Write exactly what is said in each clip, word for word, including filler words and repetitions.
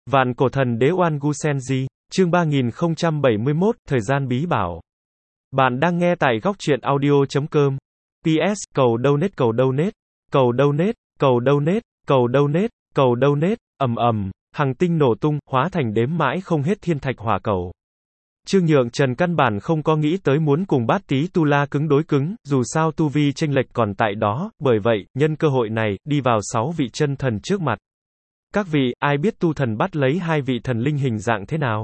Vạn cổ thần đế Oan Gu Senji, chương ba nghìn không trăm bảy mươi mốt, thời gian bí bảo. Bạn đang nghe tại góc truyện audio.com. pê ét, cầu donate cầu donate, cầu donate, cầu donate, cầu donate, cầu donate, ầm ầm, hằng tinh nổ tung, hóa thành đếm mãi không hết thiên thạch hỏa cầu. Trương Nhượng Trần căn bản không có nghĩ tới muốn cùng Bát Tí Tu La cứng đối cứng, dù sao tu vi chênh lệch còn tại đó, bởi vậy, nhân cơ hội này, đi vào sáu vị chân thần trước mặt. Các vị, ai biết tu thần bắt lấy hai vị thần linh hình dạng thế nào?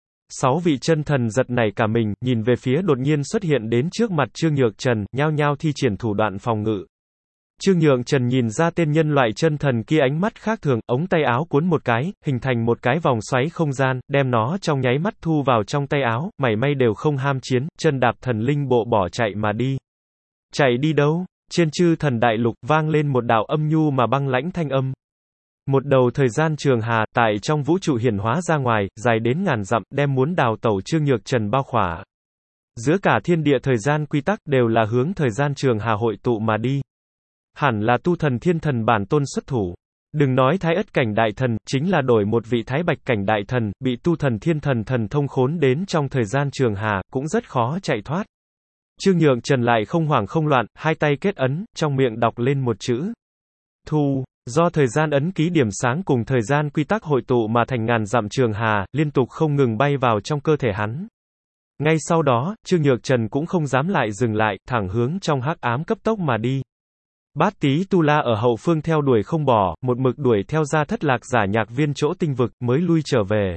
Sáu vị chân thần giật nảy cả mình, nhìn về phía đột nhiên xuất hiện đến trước mặt Trương Nhượng Trần, nhao nhao thi triển thủ đoạn phòng ngự. Trương Nhượng Trần nhìn ra tên nhân loại chân thần kia ánh mắt khác thường, ống tay áo cuốn một cái, hình thành một cái vòng xoáy không gian, đem nó trong nháy mắt thu vào trong tay áo, mảy may đều không ham chiến, chân đạp thần linh bộ bỏ chạy mà đi. Chạy đi đâu? Trên chư thần đại lục vang lên một đạo âm nhu mà băng lãnh thanh âm. Một đầu thời gian trường hà, tại trong vũ trụ hiển hóa ra ngoài, dài đến ngàn dặm, đem muốn đào tẩu Trương Nhược Trần bao khỏa. Giữa cả thiên địa thời gian quy tắc đều là hướng thời gian trường hà hội tụ mà đi. Hẳn là tu thần thiên thần bản tôn xuất thủ. Đừng nói thái ất cảnh đại thần, chính là đổi một vị thái bạch cảnh đại thần, bị tu thần thiên thần thần thông khốn đến trong thời gian trường hà, cũng rất khó chạy thoát. Trương Nhượng Trần lại không hoảng không loạn, hai tay kết ấn, trong miệng đọc lên một chữ. Thu. Do thời gian ấn ký điểm sáng cùng thời gian quy tắc hội tụ mà thành ngàn dặm trường hà, liên tục không ngừng bay vào trong cơ thể hắn. Ngay sau đó, Trương Nhược Trần cũng không dám lại dừng lại, thẳng hướng trong hắc ám cấp tốc mà đi. Bát Tí Tu La ở hậu phương theo đuổi không bỏ, một mực đuổi theo ra Thất Lạc Giả Nhạc Viên chỗ tinh vực, mới lui trở về.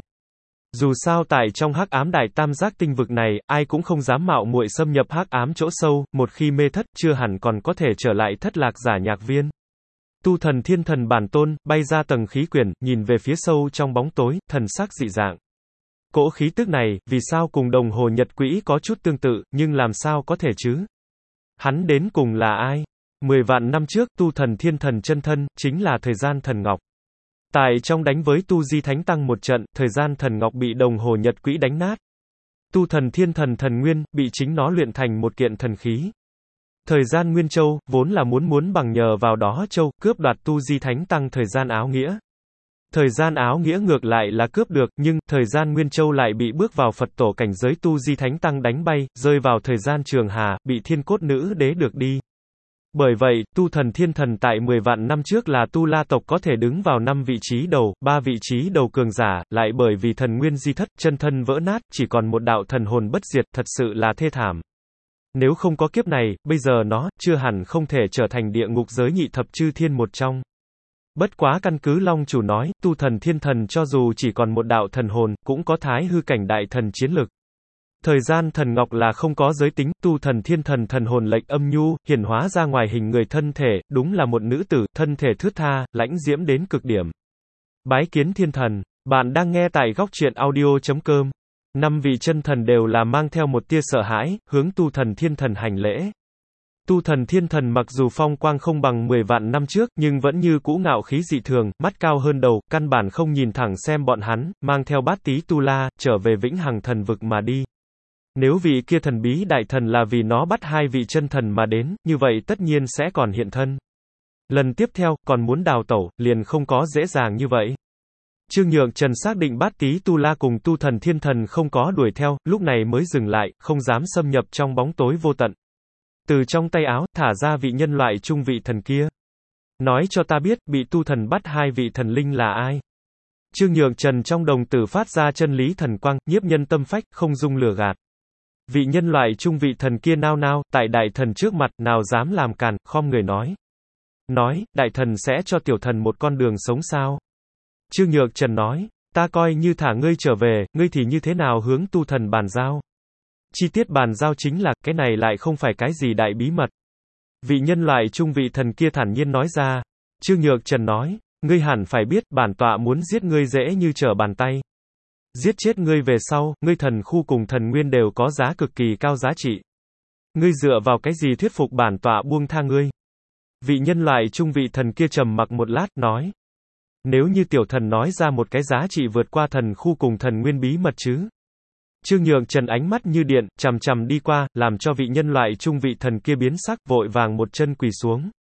Dù sao tại trong hắc ám đại tam giác tinh vực này, ai cũng không dám mạo muội xâm nhập hắc ám chỗ sâu, một khi mê thất, chưa hẳn còn có thể trở lại Thất Lạc Giả Nhạc Viên. Tu thần thiên thần bản tôn, bay ra tầng khí quyển, nhìn về phía sâu trong bóng tối, thần sắc dị dạng. Cỗ khí tức này, vì sao cùng đồng hồ nhật quỹ có chút tương tự, nhưng làm sao có thể chứ? Hắn đến cùng là ai? Mười vạn năm trước, tu thần thiên thần chân thân, chính là thời gian thần ngọc. Tại trong đánh với tu di thánh tăng một trận, thời gian thần ngọc bị đồng hồ nhật quỹ đánh nát. Tu thần thiên thần thần nguyên, bị chính nó luyện thành một kiện thần khí. Thời gian Nguyên Châu, vốn là muốn muốn bằng nhờ vào đó Châu, cướp đoạt tu di thánh tăng thời gian áo nghĩa. Thời gian áo nghĩa ngược lại là cướp được, nhưng, thời gian Nguyên Châu lại bị bước vào Phật tổ cảnh giới tu di thánh tăng đánh bay, rơi vào thời gian trường hà, bị thiên cốt nữ đế được đi. Bởi vậy, tu thần thiên thần tại mười vạn năm trước là tu la tộc có thể đứng vào năm vị trí đầu, ba vị trí đầu cường giả, lại bởi vì thần nguyên di thất, chân thân vỡ nát, chỉ còn một đạo thần hồn bất diệt, thật sự là thê thảm. Nếu không có kiếp này, bây giờ nó, chưa hẳn không thể trở thành địa ngục giới nhị thập chư thiên một trong. Bất quá căn cứ Long Chủ nói, tu thần thiên thần cho dù chỉ còn một đạo thần hồn, cũng có thái hư cảnh đại thần chiến lực. Thời gian thần ngọc là không có giới tính, tu thần thiên thần thần hồn lệch âm nhu, hiển hóa ra ngoài hình người thân thể, đúng là một nữ tử, thân thể thướt tha, lãnh diễm đến cực điểm. Bái kiến thiên thần, bạn đang nghe tại góc truyện audio.com. Năm vị chân thần đều là mang theo một tia sợ hãi, hướng tu thần thiên thần hành lễ. Tu thần thiên thần mặc dù phong quang không bằng mười vạn năm trước, nhưng vẫn như cũ ngạo khí dị thường, mắt cao hơn đầu, căn bản không nhìn thẳng xem bọn hắn, mang theo Bát Tí Tu La, trở về vĩnh hằng thần vực mà đi. Nếu vị kia thần bí đại thần là vì nó bắt hai vị chân thần mà đến, như vậy tất nhiên sẽ còn hiện thân. Lần tiếp theo, còn muốn đào tẩu, liền không có dễ dàng như vậy. Trương Nhượng Trần xác định Bát Tí Tu La cùng tu thần thiên thần không có đuổi theo, lúc này mới dừng lại, không dám xâm nhập trong bóng tối vô tận. Từ trong tay áo, thả ra vị nhân loại trung vị thần kia. Nói cho ta biết, bị tu thần bắt hai vị thần linh là ai? Trương Nhượng Trần trong đồng tử phát ra chân lý thần quang, nhiếp nhân tâm phách, không dung lừa gạt. Vị nhân loại trung vị thần kia nao nao, tại đại thần trước mặt, nào dám làm càn, khom người nói. Nói, đại thần sẽ cho tiểu thần một con đường sống sao? Trương Nhược Trần nói, ta coi như thả ngươi trở về, ngươi thì như thế nào hướng tu thần bàn giao? Chi tiết bàn giao chính là, cái này lại không phải cái gì đại bí mật. Vị nhân loại trung vị thần kia thản nhiên nói ra. Trương Nhược Trần nói, ngươi hẳn phải biết, bản tọa muốn giết ngươi dễ như trở bàn tay. Giết chết ngươi về sau, ngươi thần khu cùng thần nguyên đều có giá cực kỳ cao giá trị. Ngươi dựa vào cái gì thuyết phục bản tọa buông tha ngươi? Vị nhân loại trung vị thần kia trầm mặc một lát, nói. Nếu như tiểu thần nói ra một cái giá trị vượt qua thần khu cùng thần nguyên bí mật chứ? Trương Nhượng Trần ánh mắt như điện, chằm chằm đi qua, làm cho vị nhân loại trung vị thần kia biến sắc, vội vàng một chân quỳ xuống.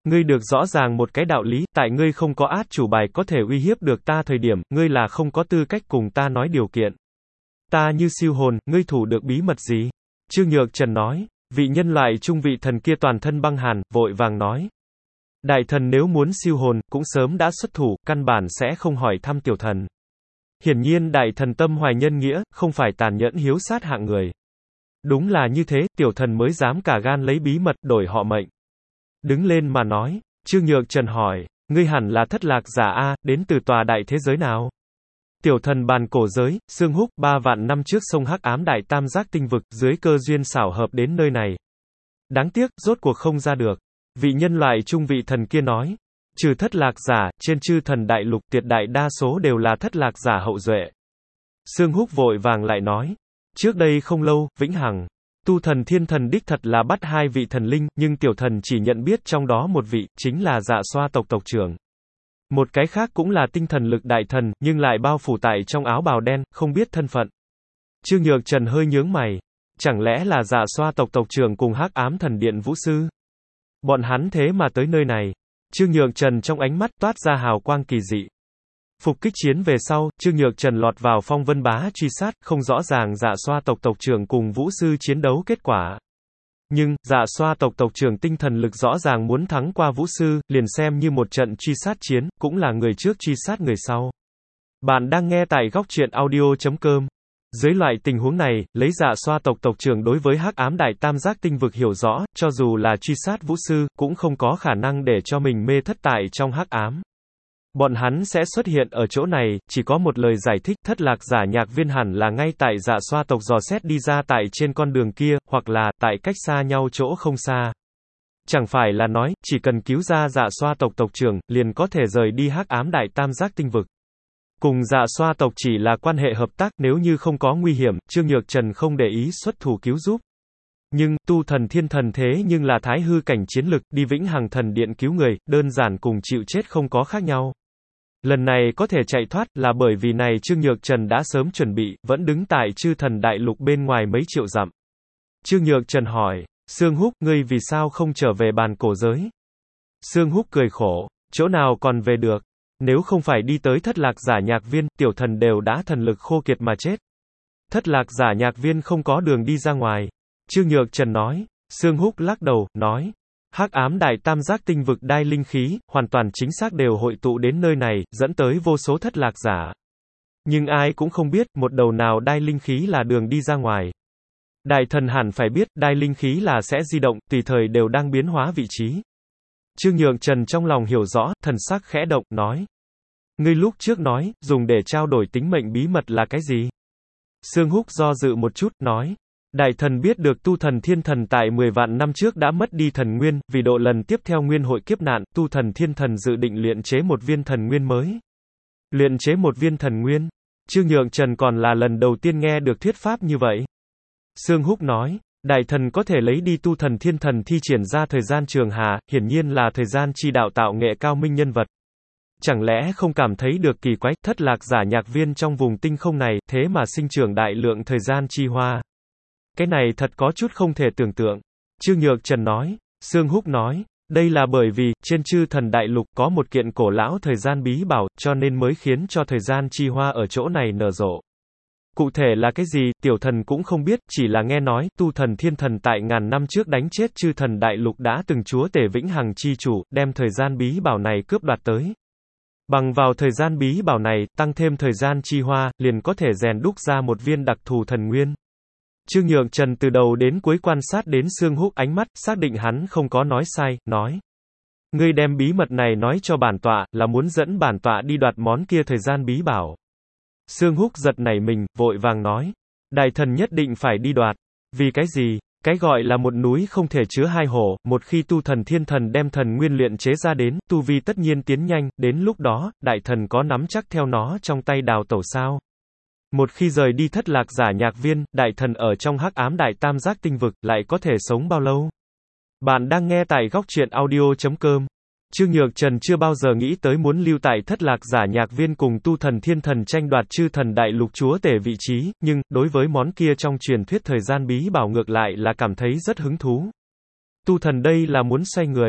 Ngươi được rõ ràng một cái đạo lý, tại ngươi không có át chủ bài có thể uy hiếp được ta thời điểm, ngươi là không có tư cách cùng ta nói điều kiện. Ta như siêu hồn, ngươi thủ được bí mật gì? Trương Nhược Trần nói, vị nhân loại trung vị thần kia toàn thân băng hàn, vội vàng nói. Đại thần nếu muốn siêu hồn, cũng sớm đã xuất thủ, căn bản sẽ không hỏi thăm tiểu thần. Hiển nhiên đại thần tâm hoài nhân nghĩa, không phải tàn nhẫn hiếu sát hạng người. Đúng là như thế, tiểu thần mới dám cả gan lấy bí mật đổi họ mệnh. Đứng lên mà nói, Trương Nhược Trần hỏi, ngươi hẳn là thất lạc giả A, đến từ tòa đại thế giới nào? Tiểu thần bàn cổ giới, Sương Húc, ba vạn năm trước sông hắc ám đại tam giác tinh vực, dưới cơ duyên xảo hợp đến nơi này. Đáng tiếc, rốt cuộc không ra được. Vị nhân loại trung vị thần kia nói, trừ thất lạc giả, trên chư thần đại lục tuyệt đại đa số đều là thất lạc giả hậu duệ. Sương Húc vội vàng lại nói, trước đây không lâu, Vĩnh Hằng, tu thần thiên thần đích thật là bắt hai vị thần linh, nhưng tiểu thần chỉ nhận biết trong đó một vị, chính là Dạ Xoa tộc tộc trưởng. Một cái khác cũng là tinh thần lực đại thần, nhưng lại bao phủ tại trong áo bào đen, không biết thân phận. Trương Nhược Trần hơi nhướng mày, chẳng lẽ là Dạ Xoa tộc tộc trưởng cùng hắc ám thần điện vũ sư? Bọn hắn thế mà tới nơi này. Trương Nhược Trần trong ánh mắt toát ra hào quang kỳ dị. Phục kích chiến về sau, Trương Nhược Trần lọt vào phong vân bá truy sát, không rõ ràng Dạ Xoa tộc tộc trưởng cùng vũ sư chiến đấu kết quả. Nhưng, Dạ Xoa tộc tộc trưởng tinh thần lực rõ ràng muốn thắng qua vũ sư, liền xem như một trận truy sát chiến, cũng là người trước truy sát người sau. Bạn đang nghe tại góc truyện audio chấm com. Dưới loại tình huống này, lấy Dạ Xoa tộc tộc trưởng đối với hắc ám đại tam giác tinh vực hiểu rõ, cho dù là truy sát vũ sư, cũng không có khả năng để cho mình mê thất tại trong hắc ám. Bọn hắn sẽ xuất hiện ở chỗ này, chỉ có một lời giải thích, thất lạc giả nhạc viên hẳn là ngay tại Dạ Xoa tộc dò xét đi ra tại trên con đường kia, hoặc là, tại cách xa nhau chỗ không xa. Chẳng phải là nói, chỉ cần cứu ra Dạ Xoa tộc tộc trưởng, liền có thể rời đi hắc ám đại tam giác tinh vực. Cùng Dạ Xoa tộc chỉ là quan hệ hợp tác, nếu như không có nguy hiểm, Trương Nhược Trần không để ý xuất thủ cứu giúp. Nhưng, tu thần thiên thần thế nhưng là thái hư cảnh chiến lực, đi Vĩnh Hằng thần điện cứu người, đơn giản cùng chịu chết không có khác nhau. Lần này có thể chạy thoát, là bởi vì này Trương Nhược Trần đã sớm chuẩn bị, vẫn đứng tại chư thần đại lục bên ngoài mấy triệu dặm. Trương Nhược Trần hỏi, Sương Húc, ngươi vì sao không trở về bàn cổ giới? Sương Húc cười khổ, chỗ nào còn về được? Nếu không phải đi tới thất lạc giả nhạc viên, tiểu thần đều đã thần lực khô kiệt mà chết. Thất lạc giả nhạc viên không có đường đi ra ngoài. Trương Nhược Trần nói, Sương Húc lắc đầu, nói, hắc ám đại tam giác tinh vực đai linh khí, hoàn toàn chính xác đều hội tụ đến nơi này, dẫn tới vô số thất lạc giả. Nhưng ai cũng không biết, một đầu nào đai linh khí là đường đi ra ngoài. Đại thần hẳn phải biết, đai linh khí là sẽ di động, tùy thời đều đang biến hóa vị trí. Trương Nhược Trần trong lòng hiểu rõ, thần sắc khẽ động, nói. Ngươi lúc trước nói, dùng để trao đổi tính mệnh bí mật là cái gì? Sương Húc do dự một chút, nói. Đại thần biết được tu thần thiên thần tại mười vạn năm trước đã mất đi thần nguyên, vì độ lần tiếp theo nguyên hội kiếp nạn, tu thần thiên thần dự định luyện chế một viên thần nguyên mới. Luyện chế một viên thần nguyên? Trương Nhược Trần còn là lần đầu tiên nghe được thuyết pháp như vậy. Sương Húc nói, đại thần có thể lấy đi tu thần thiên thần thi triển ra thời gian trường hà, hiển nhiên là thời gian chi đạo tạo nghệ cao minh nhân vật. Chẳng lẽ không cảm thấy được kỳ quái, thất lạc giả nhạc viên trong vùng tinh không này, thế mà sinh trưởng đại lượng thời gian chi hoa. Cái này thật có chút không thể tưởng tượng. Trương Nhược Trần nói, Sương Húc nói, đây là bởi vì, trên chư thần đại lục có một kiện cổ lão thời gian bí bảo, cho nên mới khiến cho thời gian chi hoa ở chỗ này nở rộ. Cụ thể là cái gì, tiểu thần cũng không biết, chỉ là nghe nói, tu thần thiên thần tại ngàn năm trước đánh chết chư thần đại lục đã từng chúa tể Vĩnh Hằng chi chủ, đem thời gian bí bảo này cướp đoạt tới. Bằng vào thời gian bí bảo này, tăng thêm thời gian chi hoa, liền có thể rèn đúc ra một viên đặc thù thần nguyên. Trương Nhược Trần từ đầu đến cuối quan sát đến Sương Húc ánh mắt, xác định hắn không có nói sai, nói. Ngươi đem bí mật này nói cho bản tọa, là muốn dẫn bản tọa đi đoạt món kia thời gian bí bảo. Sương Húc giật nảy mình, vội vàng nói. Đại thần nhất định phải đi đoạt. Vì cái gì? Cái gọi là một núi không thể chứa hai hổ, một khi tu thần thiên thần đem thần nguyên luyện chế ra đến, tu vi tất nhiên tiến nhanh, đến lúc đó, đại thần có nắm chắc theo nó trong tay đào tẩu sao? Một khi rời đi thất lạc giả nhạc viên, đại thần ở trong hắc ám đại tam giác tinh vực, lại có thể sống bao lâu? Bạn đang nghe tại góc truyện audio chấm com. Trương Nhược Trần chưa bao giờ nghĩ tới muốn lưu tại thất lạc giả nhạc viên cùng tu thần thiên thần tranh đoạt chư thần đại lục chúa tể vị trí, nhưng, đối với món kia trong truyền thuyết thời gian bí bảo ngược lại là cảm thấy rất hứng thú. Tu thần đây là muốn xoay người.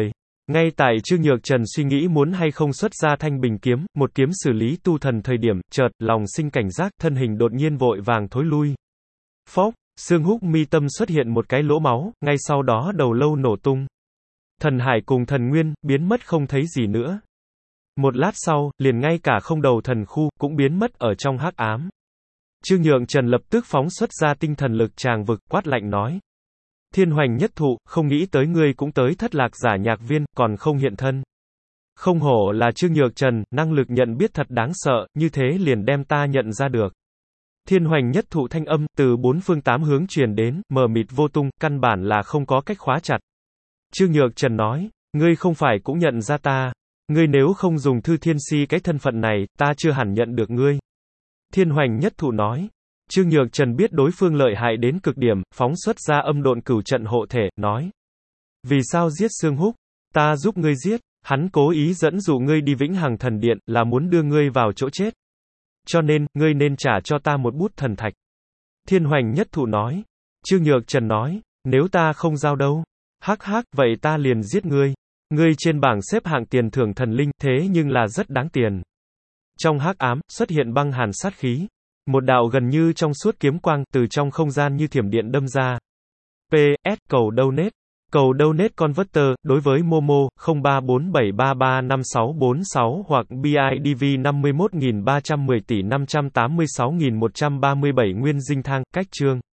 Ngay tại Trương Nhược Trần suy nghĩ muốn hay không xuất ra thanh bình kiếm, một kiếm xử lý tu thần thời điểm, chợt, lòng sinh cảnh giác, thân hình đột nhiên vội vàng thối lui. Phốc, xương húc mi tâm xuất hiện một cái lỗ máu, ngay sau đó đầu lâu nổ tung. Thần hải cùng thần nguyên, biến mất không thấy gì nữa. Một lát sau, liền ngay cả không đầu thần khu, cũng biến mất ở trong hắc ám. Trương Nhượng Trần lập tức phóng xuất ra tinh thần lực tràng vực, quát lạnh nói. Thiên Hoành Nhất Thụ, không nghĩ tới ngươi cũng tới thất lạc giả nhạc viên, còn không hiện thân. Không hổ là Trương Nhược Trần, năng lực nhận biết thật đáng sợ, như thế liền đem ta nhận ra được. Thiên Hoành Nhất Thụ thanh âm, từ bốn phương tám hướng truyền đến, mờ mịt vô tung, căn bản là không có cách khóa chặt. Trương Nhược Trần nói, ngươi không phải cũng nhận ra ta. Ngươi nếu không dùng Thư Thiên Si cái thân phận này, ta chưa hẳn nhận được ngươi. Thiên Hoành Nhất Thụ nói. Trương Nhược Trần biết đối phương lợi hại đến cực điểm, phóng xuất ra âm độn cửu trận hộ thể, nói. Vì sao giết Sương Húc? Ta giúp ngươi giết. Hắn cố ý dẫn dụ ngươi đi Vĩnh Hằng Thần Điện, là muốn đưa ngươi vào chỗ chết. Cho nên, ngươi nên trả cho ta một bút thần thạch. Thiên Hoành Nhất Thụ nói. Trương Nhược Trần nói, nếu ta không giao đâu. Hắc hắc, vậy ta liền giết ngươi. Ngươi trên bảng xếp hạng tiền thưởng thần linh, thế nhưng là rất đáng tiền. Trong hắc ám, xuất hiện băng hàn sát khí. Một đạo gần như trong suốt kiếm quang, từ trong không gian như thiểm điện đâm ra. pê ét, cầu donate. Cầu donate converter, đối với Momo, không ba bốn bảy ba ba năm sáu bốn sáu hoặc bê i đê vê năm mươi mốt nghìn ba trăm mười tỷ năm trăm tám mươi sáu nghìn một trăm ba mươi bảy nguyên dinh thang, cách chương.